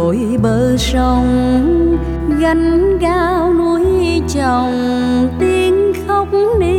lội bờ sông, gánh gao núi chồng tiếng khóc ni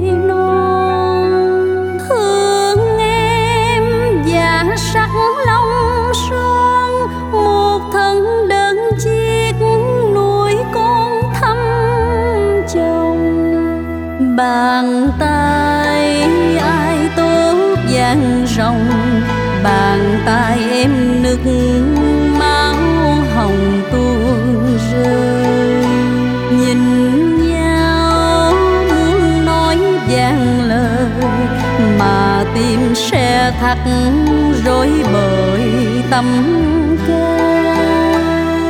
non. Thương em dạ sắc long son, một thân đơn chiếc nuôi con thăm chồng. Bàn tay ai tốt dang rộng, bàn tay em nức máu hồng tuôn rơi. Nhìn nhau muốn nói vang lời, mà tim sẽ thắt rối bởi tâm can.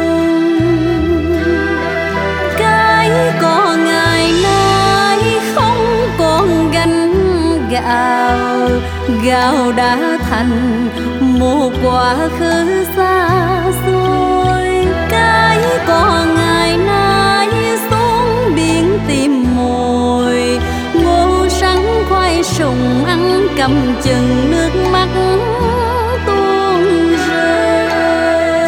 Cái cò ngày nay không còn gánh gạo, gạo đã thành một quá khứ xa xôi. Cái cò ngày nay xuống biển tìm mồi, ngô sắn khoai sùng ăn cầm chừng nước mắt tuôn rơi.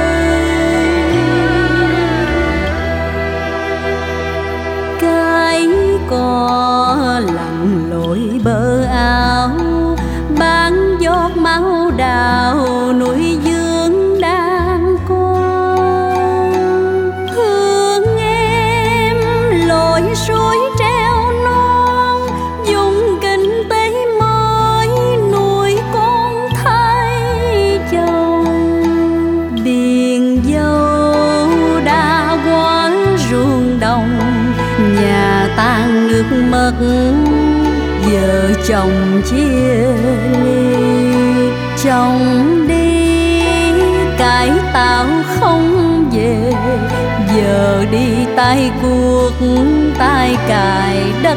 Cái cò lặn lội bờ áo, bán giọt máu đào nuôi dưỡng đàn con. Thương em lội suối treo non, dùng kinh tế mới nuôi con thay chồng. Điền dâu đã quá ruộng đồng, nhà tan nước mất vợ chồng chia ly. Chồng đi cải tạo không về, giờ đi tay cuốc tay cài đất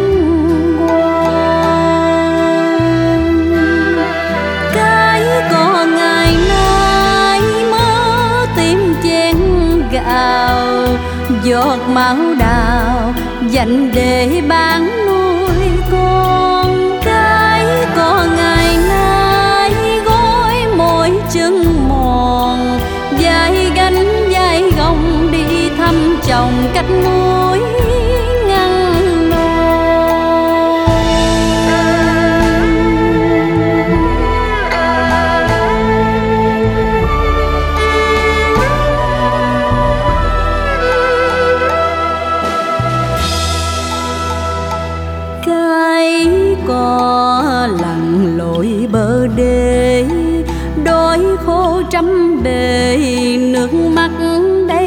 quan. Cái cò ngày nay mơ tìm chén gạo, giọt máu đào dành để bán nuôi con. Cái cò ngày nay gối mỗi chân mòn, vai gánh vai gồng đi thăm chồng cách núi ngăn non. Cái cò lặn lội bờ đê, đói khô trăm bề nước mắt đầy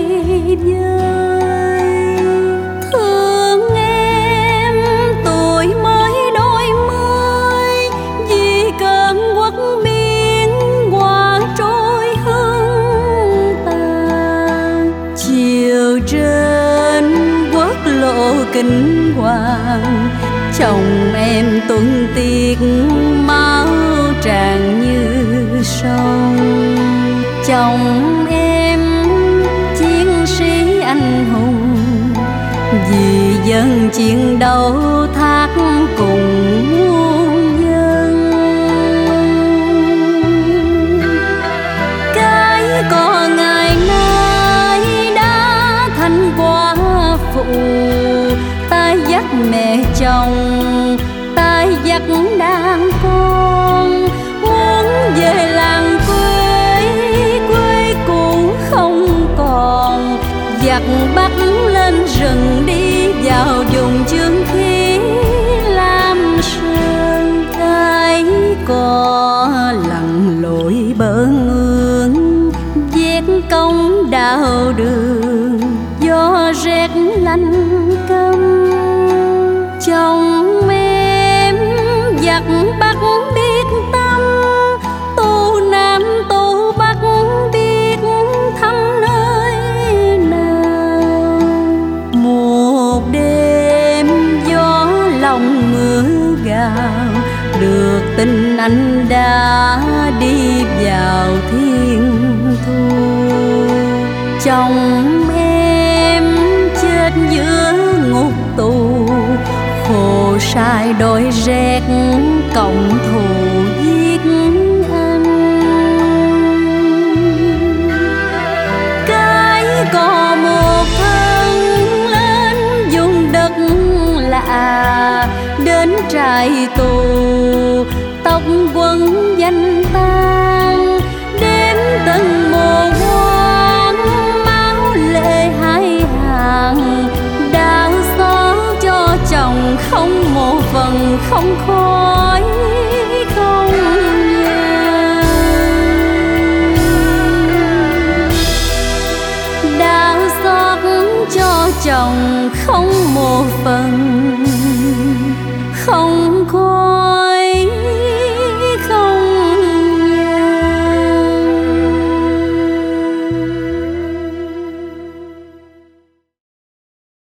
vơi. Thương em tuổi mới đôi mươi, vì cơn quốc biên qua trôi hương tàn. Chiều trên quốc lộ Kinh Hoàng, chồng em tuân tiết máu tràn như sông. Chồng em chiến sĩ anh hùng, vì dân chiến đấu thác cùng muôn dân. Cái cò ngày nay đã thành quả phụ, tay dắt mẹ chồng tay dắt đàn con. Muốn về làng quê, quê cũ không còn, giặc bắt lên rừng đi vào vùng chương khí lam sơn. Cái cò lặn lội bờ mương, vét công đào đường, gió rét lạnh căm. Chồng em giặc bắt biết tâm, tu nam tu bắc biết thăm nơi nào. Một đêm gió lòng mưa gào, được tin anh đã đi vào thiên thu. Chồng em chết giữa ngục tù, khổ sai đôi rét cộng thù giết anh. già đến trại tù, tóc quấn danh tang đêm từng mùa quán, máu lệ hai hàng đau xót cho chồng không một phần không khói không nhang. Đau xót cho chồng không một phần không khói.